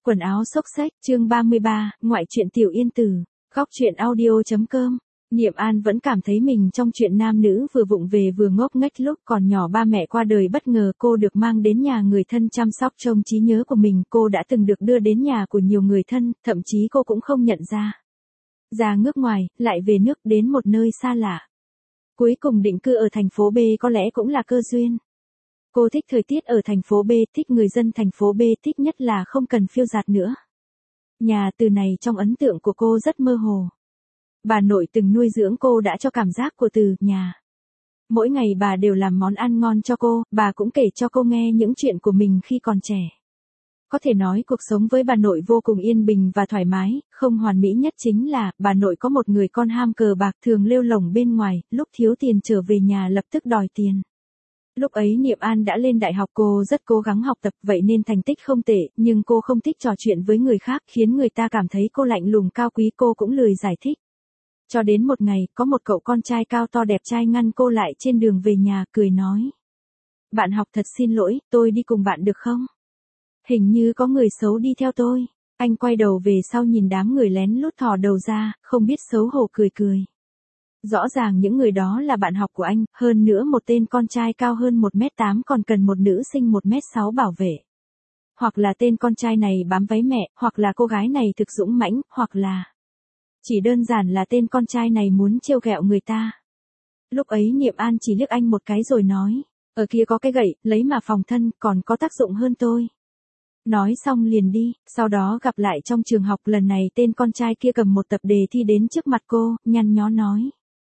Quần áo xốc xếch, chương 33, ngoại truyện Tiểu Yên Tử, góc truyện audio.com. Niệm An vẫn cảm thấy mình trong chuyện nam nữ vừa vụng về vừa ngốc nghếch. Lúc còn nhỏ ba mẹ qua đời bất ngờ, cô được mang đến nhà người thân chăm sóc trong trí nhớ của mình. Cô đã từng được đưa đến nhà của nhiều người thân, thậm chí cô cũng không nhận ra. Ra nước ngoài, lại về nước, đến một nơi xa lạ. Cuối cùng định cư ở thành phố B có lẽ cũng là cơ duyên. Cô thích thời tiết ở thành phố B, thích người dân thành phố B, thích nhất là không cần phiêu dạt nữa. Nhà từ này trong ấn tượng của cô rất mơ hồ. Bà nội từng nuôi dưỡng cô đã cho cảm giác của từ nhà. Mỗi ngày bà đều làm món ăn ngon cho cô, bà cũng kể cho cô nghe những chuyện của mình khi còn trẻ. Có thể nói cuộc sống với bà nội vô cùng yên bình và thoải mái, không hoàn mỹ nhất chính là bà nội có một người con ham cờ bạc thường lêu lổng bên ngoài, lúc thiếu tiền trở về nhà lập tức đòi tiền. Lúc ấy Niệm An đã lên đại học, cô rất cố gắng học tập vậy nên thành tích không tệ, nhưng cô không thích trò chuyện với người khác khiến người ta cảm thấy cô lạnh lùng cao quý, cô cũng lười giải thích. Cho đến một ngày, có một cậu con trai cao to đẹp trai ngăn cô lại trên đường về nhà, cười nói. Bạn học thật xin lỗi, tôi đi cùng bạn được không? Hình như có người xấu đi theo tôi. Anh quay đầu về sau nhìn đám người lén lút thò đầu ra, không biết xấu hổ cười cười. Rõ ràng những người đó là bạn học của anh, hơn nữa một tên con trai cao hơn 1m8 còn cần một nữ sinh 1m6 bảo vệ. Hoặc là tên con trai này bám váy mẹ, hoặc là cô gái này thực dũng mãnh, hoặc là chỉ đơn giản là tên con trai này muốn trêu ghẹo người ta. Lúc ấy Niệm An chỉ liếc anh một cái rồi nói, ở kia có cái gậy, lấy mà phòng thân, còn có tác dụng hơn tôi. Nói xong liền đi, sau đó gặp lại trong trường học, lần này tên con trai kia cầm một tập đề thi đến trước mặt cô, nhăn nhó nói.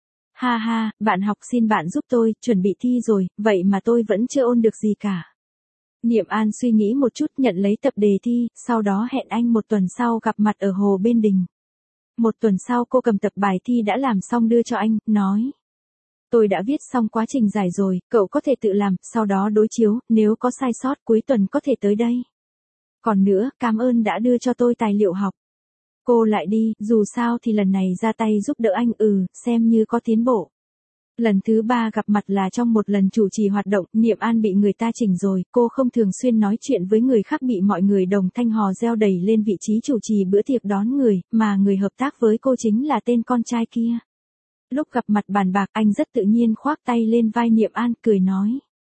Ha ha, bạn học xin bạn giúp tôi, chuẩn bị thi rồi, vậy mà tôi vẫn chưa ôn được gì cả. Niệm An suy nghĩ một chút, nhận lấy tập đề thi, sau đó hẹn anh một tuần sau gặp mặt ở Hồ Bên Đình. Một tuần sau cô cầm tập bài thi đã làm xong đưa cho anh, nói. Tôi đã viết xong quá trình giải rồi, cậu có thể tự làm, sau đó đối chiếu, nếu có sai sót cuối tuần có thể tới đây. Còn nữa, cảm ơn đã đưa cho tôi tài liệu học. Cô lại đi, dù sao thì lần này ra tay giúp đỡ anh, xem như có tiến bộ. Lần thứ 3 gặp mặt là trong một lần chủ trì hoạt động, Niệm An bị người ta chỉnh rồi, cô không thường xuyên nói chuyện với người khác, bị mọi người đồng thanh hò reo đẩy lên vị trí chủ trì bữa tiệc đón người, mà người hợp tác với cô chính là tên con trai kia. Lúc gặp mặt bàn bạc, anh rất tự nhiên khoác tay lên vai Niệm An, cười nói.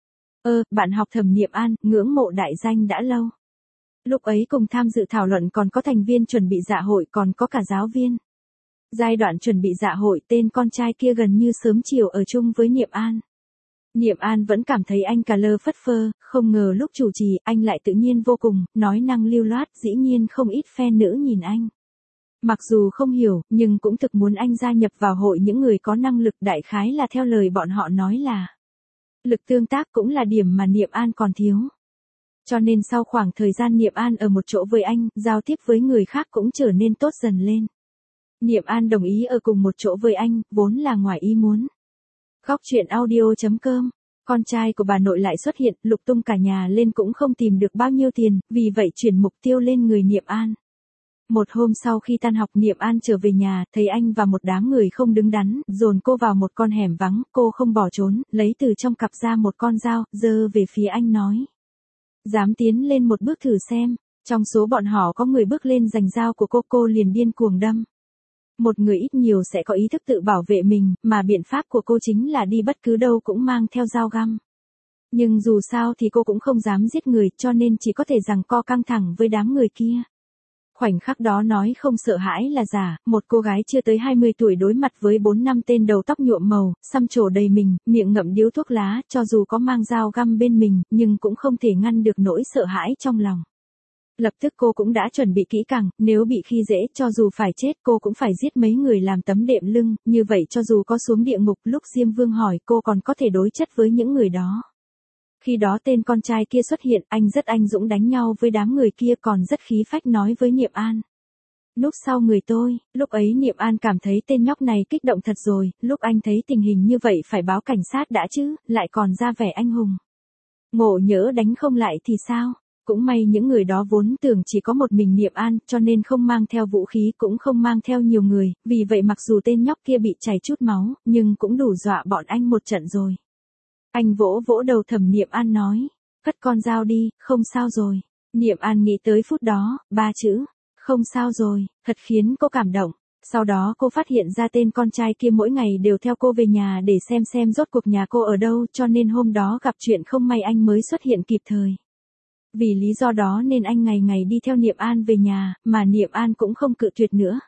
Bạn học Thẩm Niệm An, ngưỡng mộ đại danh đã lâu. Lúc ấy cùng tham dự thảo luận còn có thành viên chuẩn bị dạ hội, còn có cả giáo viên. Giai đoạn chuẩn bị dạ hội, tên con trai kia gần như sớm chiều ở chung với Niệm An. Niệm An vẫn cảm thấy anh cà lơ phất phơ, không ngờ lúc chủ trì, anh lại tự nhiên vô cùng, nói năng lưu loát, dĩ nhiên không ít fan nữ nhìn anh. Mặc dù không hiểu, nhưng cũng thực muốn anh gia nhập vào hội những người có năng lực, đại khái là theo lời bọn họ nói là. Lực tương tác cũng là điểm mà Niệm An còn thiếu. Cho nên sau khoảng thời gian Niệm An ở một chỗ với anh, giao tiếp với người khác cũng trở nên tốt dần lên. Niệm An đồng ý ở cùng một chỗ với anh, vốn là ngoài ý muốn. Góc truyện audio.com. Con trai của bà nội lại xuất hiện, lục tung cả nhà lên cũng không tìm được bao nhiêu tiền, vì vậy chuyển mục tiêu lên người Niệm An. Một hôm sau khi tan học, Niệm An trở về nhà, thấy anh và một đám người không đứng đắn, dồn cô vào một con hẻm vắng, cô không bỏ trốn, lấy từ trong cặp ra một con dao, giơ về phía anh nói. Dám tiến lên một bước thử xem. Trong số bọn họ có người bước lên giành dao của cô liền điên cuồng đâm. Một người ít nhiều sẽ có ý thức tự bảo vệ mình, mà biện pháp của cô chính là đi bất cứ đâu cũng mang theo dao găm. Nhưng dù sao thì cô cũng không dám giết người, cho nên chỉ có thể giằng co căng thẳng với đám người kia. Khoảnh khắc đó nói không sợ hãi là giả, một cô gái chưa tới 20 tuổi đối mặt với 4-5 tên đầu tóc nhuộm màu, xăm trổ đầy mình, miệng ngậm điếu thuốc lá, cho dù có mang dao găm bên mình, nhưng cũng không thể ngăn được nỗi sợ hãi trong lòng. Lập tức cô cũng đã chuẩn bị kỹ càng, nếu bị khi dễ, cho dù phải chết cô cũng phải giết mấy người làm tấm đệm lưng, như vậy cho dù có xuống địa ngục, lúc Diêm Vương hỏi cô còn có thể đối chất với những người đó. Khi đó tên con trai kia xuất hiện, anh rất anh dũng đánh nhau với đám người kia, còn rất khí phách nói với Niệm An. Núp sau người tôi, lúc ấy Niệm An cảm thấy tên nhóc này kích động thật rồi, lúc anh thấy tình hình như vậy phải báo cảnh sát đã chứ, lại còn ra vẻ anh hùng. Ngộ nhỡ đánh không lại thì sao? Cũng may những người đó vốn tưởng chỉ có một mình Niệm An, cho nên không mang theo vũ khí, cũng không mang theo nhiều người, vì vậy mặc dù tên nhóc kia bị chảy chút máu, nhưng cũng đủ dọa bọn anh một trận rồi. Anh vỗ vỗ đầu Thẩm Niệm An nói, cất con dao đi, không sao rồi. Niệm An nghĩ tới phút đó, 3 chữ, không sao rồi, thật khiến cô cảm động. Sau đó cô phát hiện ra tên con trai kia mỗi ngày đều theo cô về nhà để xem rốt cuộc nhà cô ở đâu, cho nên hôm đó gặp chuyện không may anh mới xuất hiện kịp thời. Vì lý do đó nên anh ngày ngày đi theo Niệm An về nhà, mà Niệm An cũng không cự tuyệt nữa.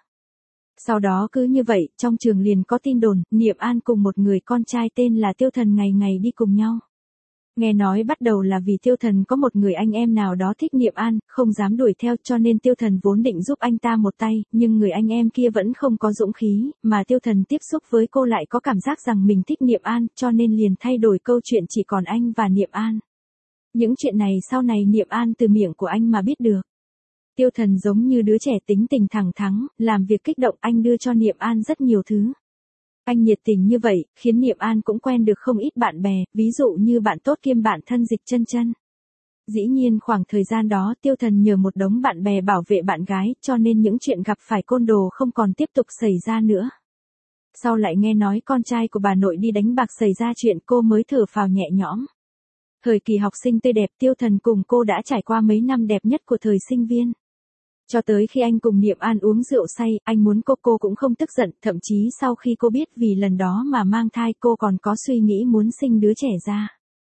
Sau đó cứ như vậy, trong trường liền có tin đồn, Niệm An cùng một người con trai tên là Tiêu Thần ngày ngày đi cùng nhau. Nghe nói bắt đầu là vì Tiêu Thần có một người anh em nào đó thích Niệm An, không dám đuổi theo cho nên Tiêu Thần vốn định giúp anh ta một tay, nhưng người anh em kia vẫn không có dũng khí, mà Tiêu Thần tiếp xúc với cô lại có cảm giác rằng mình thích Niệm An, cho nên liền thay đổi câu chuyện chỉ còn anh và Niệm An. Những chuyện này sau này Niệm An từ miệng của anh mà biết được. Tiêu Thần giống như đứa trẻ tính tình thẳng thắn, làm việc kích động, anh đưa cho Niệm An rất nhiều thứ. Anh nhiệt tình như vậy, khiến Niệm An cũng quen được không ít bạn bè, ví dụ như bạn tốt kiêm bạn thân Dịch Chân Chân. Dĩ nhiên khoảng thời gian đó Tiêu Thần nhờ một đống bạn bè bảo vệ bạn gái, cho nên những chuyện gặp phải côn đồ không còn tiếp tục xảy ra nữa. Sau lại nghe nói con trai của bà nội đi đánh bạc xảy ra chuyện, cô mới thở phào nhẹ nhõm. Thời kỳ học sinh tươi đẹp, Tiêu Thần cùng cô đã trải qua mấy năm đẹp nhất của thời sinh viên. Cho tới khi anh cùng Niệm An uống rượu say, anh muốn cô cũng không tức giận, thậm chí sau khi cô biết vì lần đó mà mang thai cô còn có suy nghĩ muốn sinh đứa trẻ ra.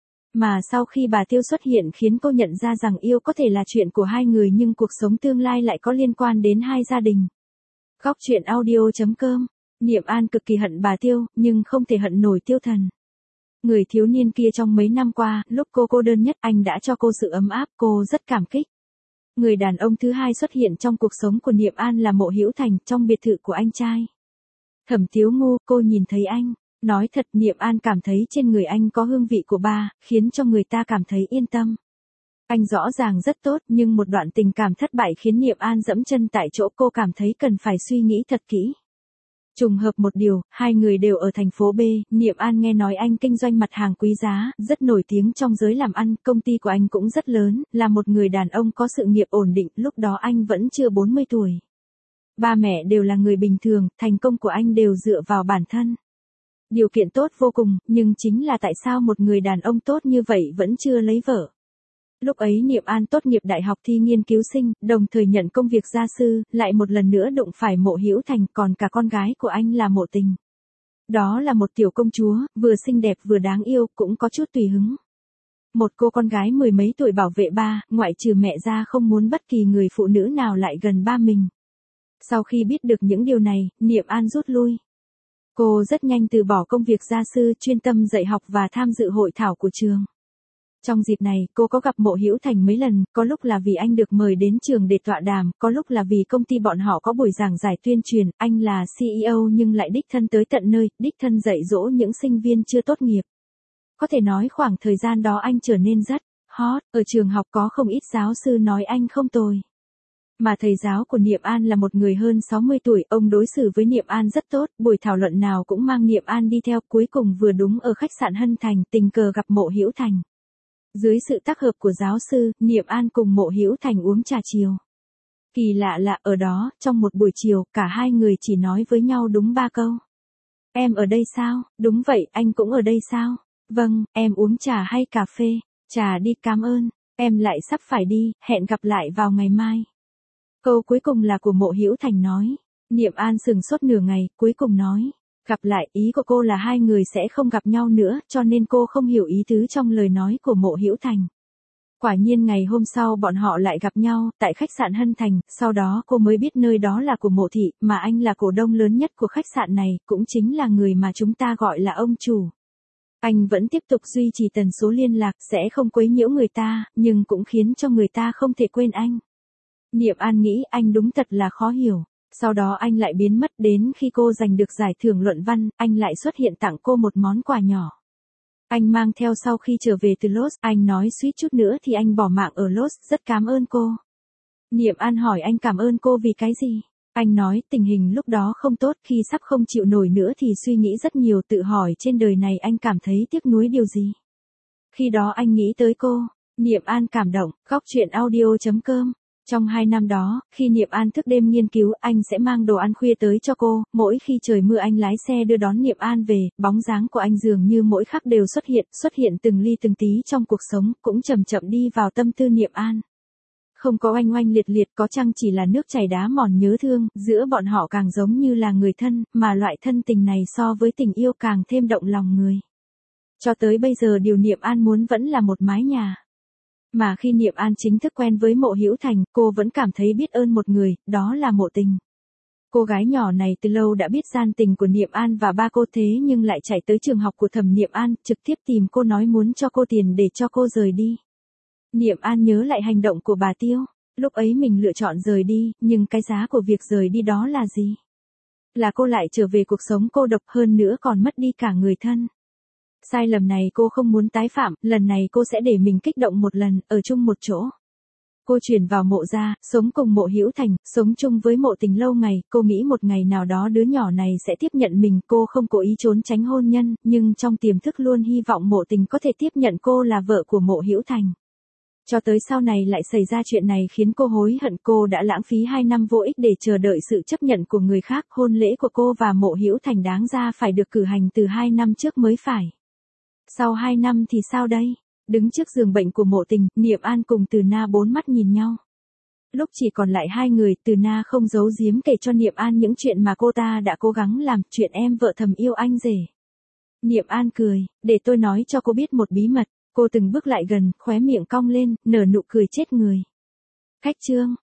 Mà sau khi bà Tiêu xuất hiện khiến cô nhận ra rằng yêu có thể là chuyện của hai người nhưng cuộc sống tương lai lại có liên quan đến hai gia đình. Góc truyện audio.com. Niệm An cực kỳ hận bà Tiêu, nhưng không thể hận nổi Tiêu Thần. Người thiếu niên kia trong mấy năm qua, lúc cô đơn nhất, anh đã cho cô sự ấm áp, cô rất cảm kích. Người đàn ông thứ hai xuất hiện trong cuộc sống của Niệm An là Mộ Hữu Thành, trong biệt thự của anh trai. Thẩm Tiếu Ngu, cô nhìn thấy anh. Nói thật, Niệm An cảm thấy trên người anh có hương vị của ba, khiến cho người ta cảm thấy yên tâm. Anh rõ ràng rất tốt, nhưng một đoạn tình cảm thất bại khiến Niệm An dẫm chân tại chỗ, cô cảm thấy cần phải suy nghĩ thật kỹ. Trùng hợp một điều, hai người đều ở thành phố B, Niệm An nghe nói anh kinh doanh mặt hàng quý giá, rất nổi tiếng trong giới làm ăn, công ty của anh cũng rất lớn, là một người đàn ông có sự nghiệp ổn định, lúc đó anh vẫn chưa 40 tuổi. Ba mẹ đều là người bình thường, thành công của anh đều dựa vào bản thân. Điều kiện tốt vô cùng, nhưng chính là tại sao một người đàn ông tốt như vậy vẫn chưa lấy vợ. Lúc ấy Niệm An tốt nghiệp đại học thi nghiên cứu sinh, đồng thời nhận công việc gia sư, lại một lần nữa đụng phải Mộ Hữu Thành, còn cả con gái của anh là Mộ Tình. Đó là một tiểu công chúa, vừa xinh đẹp vừa đáng yêu, cũng có chút tùy hứng. Một cô con gái mười mấy tuổi bảo vệ ba, ngoại trừ mẹ ra không muốn bất kỳ người phụ nữ nào lại gần ba mình. Sau khi biết được những điều này, Niệm An rút lui. Cô rất nhanh từ bỏ công việc gia sư, chuyên tâm dạy học và tham dự hội thảo của trường. Trong dịp này, cô có gặp Mộ Hữu Thành mấy lần, có lúc là vì anh được mời đến trường để tọa đàm, có lúc là vì công ty bọn họ có buổi giảng giải tuyên truyền, anh là CEO nhưng lại đích thân tới tận nơi, đích thân dạy dỗ những sinh viên chưa tốt nghiệp. Có thể nói khoảng thời gian đó anh trở nên rất hot, ở trường học có không ít giáo sư nói anh không tồi. Mà thầy giáo của Niệm An là một người hơn 60 tuổi, ông đối xử với Niệm An rất tốt, buổi thảo luận nào cũng mang Niệm An đi theo, cuối cùng vừa đúng ở khách sạn Hân Thành, tình cờ gặp Mộ Hữu Thành. Dưới sự tác hợp của giáo sư, Niệm An cùng Mộ Hữu Thành uống trà chiều. Kỳ lạ là ở đó, trong một buổi chiều, cả hai người chỉ nói với nhau đúng 3 câu. Em ở đây sao? Đúng vậy, anh cũng ở đây sao? Vâng, em uống trà hay cà phê? Trà đi, cảm ơn. Em lại sắp phải đi, hẹn gặp lại vào ngày mai. Câu cuối cùng là của Mộ Hữu Thành nói. Niệm An sừng sốt nửa ngày, cuối cùng nói. Gặp lại, ý của cô là hai người sẽ không gặp nhau nữa, cho nên cô không hiểu ý tứ trong lời nói của Mộ Hữu Thành. Quả nhiên ngày hôm sau bọn họ lại gặp nhau, tại khách sạn Hân Thành, sau đó cô mới biết nơi đó là của Mộ Thị, mà anh là cổ đông lớn nhất của khách sạn này, cũng chính là người mà chúng ta gọi là ông chủ. Anh vẫn tiếp tục duy trì tần số liên lạc, sẽ không quấy nhiễu người ta, nhưng cũng khiến cho người ta không thể quên anh. Niệm An nghĩ anh đúng thật là khó hiểu. Sau đó anh lại biến mất, đến khi cô giành được giải thưởng luận văn, anh lại xuất hiện tặng cô một món quà nhỏ. Anh mang theo sau khi trở về từ Los, anh nói suýt chút nữa thì anh bỏ mạng ở Los, rất cảm ơn cô. Niệm An hỏi anh cảm ơn cô vì cái gì? Anh nói tình hình lúc đó không tốt, khi sắp không chịu nổi nữa thì suy nghĩ rất nhiều, tự hỏi trên đời này anh cảm thấy tiếc nuối điều gì. Khi đó anh nghĩ tới cô. Niệm An cảm động. Góc truyện audio.com. Trong 2 năm đó, khi Niệm An thức đêm nghiên cứu, anh sẽ mang đồ ăn khuya tới cho cô, mỗi khi trời mưa anh lái xe đưa đón Niệm An về, bóng dáng của anh dường như mỗi khắc đều xuất hiện từng ly từng tí trong cuộc sống, cũng chậm chậm đi vào tâm tư Niệm An. Không có oanh oanh liệt liệt, có chăng chỉ là nước chảy đá mòn nhớ thương, giữa bọn họ càng giống như là người thân, mà loại thân tình này so với tình yêu càng thêm động lòng người. Cho tới bây giờ điều Niệm An muốn vẫn là một mái nhà. Mà khi Niệm An chính thức quen với Mộ Hữu Thành, cô vẫn cảm thấy biết ơn một người, đó là Mộ Tình. Cô gái nhỏ này từ lâu đã biết gian tình của Niệm An và ba cô, thế nhưng lại chạy tới trường học của Thẩm Niệm An, trực tiếp tìm cô nói muốn cho cô tiền để cho cô rời đi. Niệm An nhớ lại hành động của bà Tiêu, lúc ấy mình lựa chọn rời đi, nhưng cái giá của việc rời đi đó là gì? Là cô lại trở về cuộc sống cô độc, hơn nữa còn mất đi cả người thân. Sai lầm này cô không muốn tái phạm, lần này cô sẽ để mình kích động một lần, ở chung một chỗ. Cô chuyển vào Mộ gia, sống cùng Mộ Hữu Thành, sống chung với Mộ Tình lâu ngày, cô nghĩ một ngày nào đó đứa nhỏ này sẽ tiếp nhận mình, cô không cố ý trốn tránh hôn nhân, nhưng trong tiềm thức luôn hy vọng Mộ Tình có thể tiếp nhận cô là vợ của Mộ Hữu Thành. Cho tới sau này lại xảy ra chuyện này khiến cô hối hận, cô đã lãng phí 2 năm vô ích để chờ đợi sự chấp nhận của người khác, hôn lễ của cô và Mộ Hữu Thành đáng ra phải được cử hành từ 2 năm trước mới phải. Sau 2 năm thì sao đây? Đứng trước giường bệnh của Mộ Tình, Niệm An cùng Từ Na bốn mắt nhìn nhau. Lúc chỉ còn lại hai người, Từ Na không giấu giếm kể cho Niệm An những chuyện mà cô ta đã cố gắng làm, chuyện em vợ thầm yêu anh rể. Niệm An cười, để tôi nói cho cô biết một bí mật. Cô từng bước lại gần, khóe miệng cong lên, nở nụ cười chết người. Khách trương,